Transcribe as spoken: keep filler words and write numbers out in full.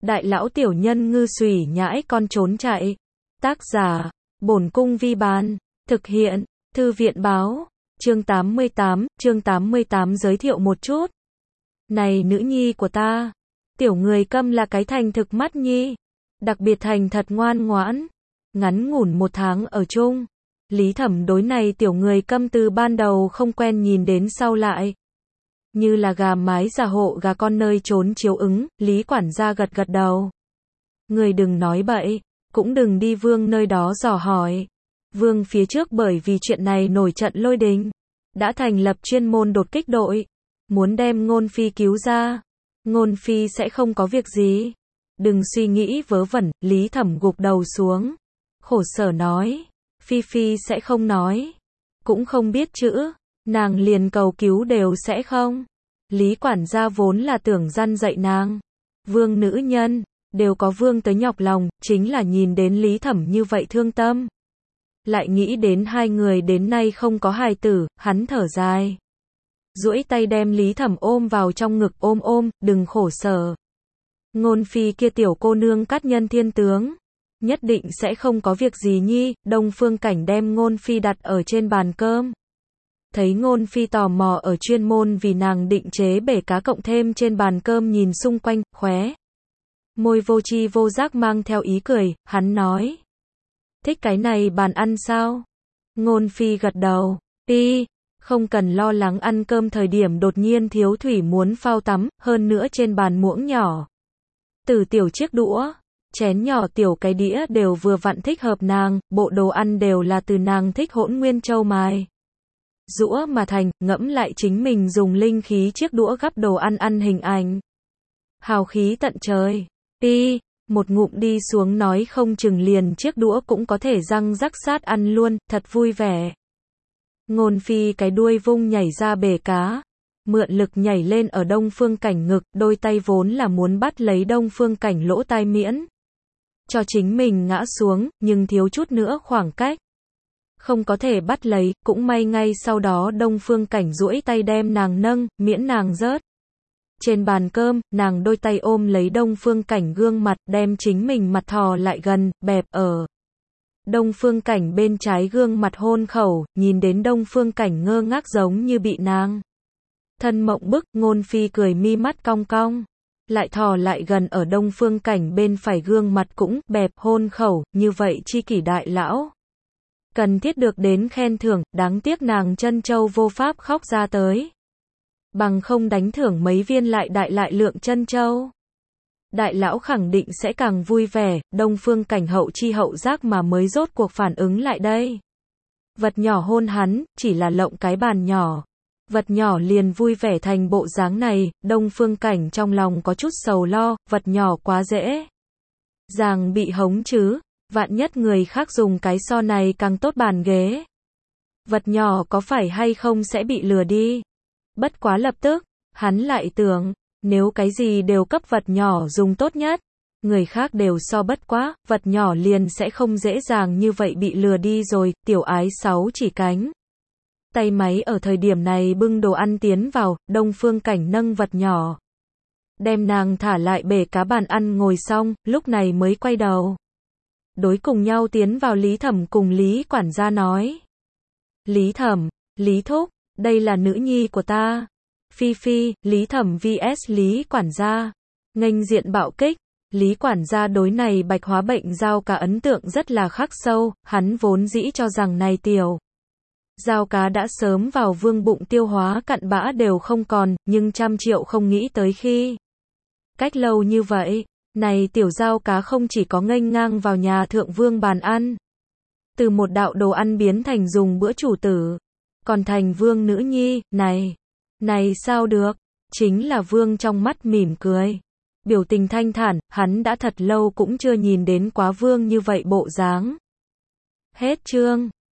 Đại lão tiểu nhân ngư xùy nhãi con trốn chạy. Tác giả, Bổn Cung Vi Bán. Thực hiện, Thư viện Báo. Chương tám mươi tám, chương tám mươi tám giới thiệu một chút. Này nữ nhi của ta, tiểu người câm là cái thành thực mắt nhi. Đặc biệt thành thật ngoan ngoãn. Ngắn ngủn một tháng ở chung. Lý Thẩm đối này tiểu người câm từ ban đầu không quen nhìn đến sau lại. Như là gà mái già hộ gà con nơi trốn chiếu ứng, Lý quản gia gật gật đầu. Người đừng nói bậy, cũng đừng đi Vương nơi đó dò hỏi. Vương phía trước bởi vì chuyện này nổi trận lôi đình, đã thành lập chuyên môn đột kích đội, muốn đem Ngôn Phi cứu ra. Ngôn Phi sẽ không có việc gì. Đừng suy nghĩ vớ vẩn, Lý Thẩm gục đầu xuống. Khổ sở nói, Phi Phi sẽ không nói, cũng không biết chữ, nàng liền cầu cứu đều sẽ không. Lý quản gia vốn là tưởng răn dạy nàng. Vương nữ nhân, đều có Vương tới nhọc lòng, chính là nhìn đến Lý Thẩm như vậy thương tâm. Lại nghĩ đến hai người đến nay không có hài tử, hắn thở dài. Duỗi tay đem Lý Thẩm ôm vào trong ngực ôm ôm, đừng khổ sở. Ngôn Phi kia tiểu cô nương cát nhân thiên tướng. Nhất định sẽ không có việc gì nhi. Đông Phương Cảnh đem Ngôn Phi đặt ở trên bàn cơm. Thấy Ngôn Phi tò mò ở chuyên môn vì nàng định chế bể cá cộng thêm trên bàn cơm nhìn xung quanh, khóe môi vô tri vô giác mang theo ý cười, hắn nói. Thích cái này bàn ăn sao? Ngôn Phi gật đầu, đi, không cần lo lắng ăn cơm thời điểm đột nhiên thiếu thủy muốn phao tắm, hơn nữa trên bàn muỗng nhỏ. Từ tiểu chiếc đũa, chén nhỏ tiểu cái đĩa đều vừa vặn thích hợp nàng, bộ đồ ăn đều là từ nàng thích hỗn nguyên châu mài. Rũa mà thành, ngẫm lại chính mình dùng linh khí chiếc đũa gắp đồ ăn ăn hình ảnh. Hào khí tận trời. Đi, một ngụm đi xuống nói không chừng liền chiếc đũa cũng có thể răng rắc sát ăn luôn, thật vui vẻ. Ngôn Phi cái đuôi vung nhảy ra bể cá, mượn lực nhảy lên ở Đông Phương Cảnh ngực, đôi tay vốn là muốn bắt lấy Đông Phương Cảnh lỗ tai miễn cho chính mình ngã xuống, nhưng thiếu chút nữa khoảng cách. Không có thể bắt lấy, cũng may ngay sau đó Đông Phương Cảnh duỗi tay đem nàng nâng, miễn nàng rớt. Trên bàn cơm, nàng đôi tay ôm lấy Đông Phương Cảnh gương mặt, đem chính mình mặt thò lại gần, bẹp ở Đông Phương Cảnh bên trái gương mặt hôn khẩu, nhìn đến Đông Phương Cảnh ngơ ngác giống như bị nàng thân mộng bức. Ngôn Phi cười mi mắt cong cong, lại thò lại gần ở Đông Phương Cảnh bên phải gương mặt cũng bẹp hôn khẩu, như vậy chi kỷ đại lão. Cần thiết được đến khen thưởng, đáng tiếc nàng chân châu vô pháp khóc ra tới. Bằng không đánh thưởng mấy viên lại đại lại lượng chân châu. Đại lão khẳng định sẽ càng vui vẻ. Đông Phương Cảnh hậu chi hậu giác mà mới rốt cuộc phản ứng lại đây. Vật nhỏ hôn hắn, chỉ là lộng cái bàn nhỏ. Vật nhỏ liền vui vẻ thành bộ dáng này. Đông Phương Cảnh trong lòng có chút sầu lo, vật nhỏ quá dễ dàng bị hống chứ. Vạn nhất người khác dùng cái so này càng tốt bàn ghế. Vật nhỏ có phải hay không sẽ bị lừa đi. Bất quá lập tức, hắn lại tưởng, nếu cái gì đều cấp vật nhỏ dùng tốt nhất, người khác đều so bất quá, vật nhỏ liền sẽ không dễ dàng như vậy bị lừa đi rồi. Tiểu ái sáu chỉ cánh tay máy ở thời điểm này bưng đồ ăn tiến vào. Đông Phương Cảnh nâng vật nhỏ, đem nàng thả lại bể cá bàn ăn ngồi xong, lúc này mới quay đầu. Đối cùng nhau tiến vào Lý Thẩm cùng Lý quản gia nói. Lý Thẩm, Lý Thúc, đây là nữ nhi của ta. Phi Phi, Lý Thẩm vs Lý quản gia. Nghênh diện bạo kích. Lý quản gia đối này bạch hóa bệnh dao cá ấn tượng rất là khắc sâu, hắn vốn dĩ cho rằng này tiểu dao cá đã sớm vào vương bụng tiêu hóa cặn bã đều không còn, nhưng trăm triệu không nghĩ tới khi cách lâu như vậy. Này tiểu dao cá không chỉ có nghênh ngang vào nhà thượng vương bàn ăn, từ một đạo đồ ăn biến thành dùng bữa chủ tử, còn thành vương nữ nhi. Này, này sao được? Chính là vương trong mắt mỉm cười, biểu tình thanh thản, hắn đã thật lâu cũng chưa nhìn đến quá vương như vậy bộ dáng. Hết chương.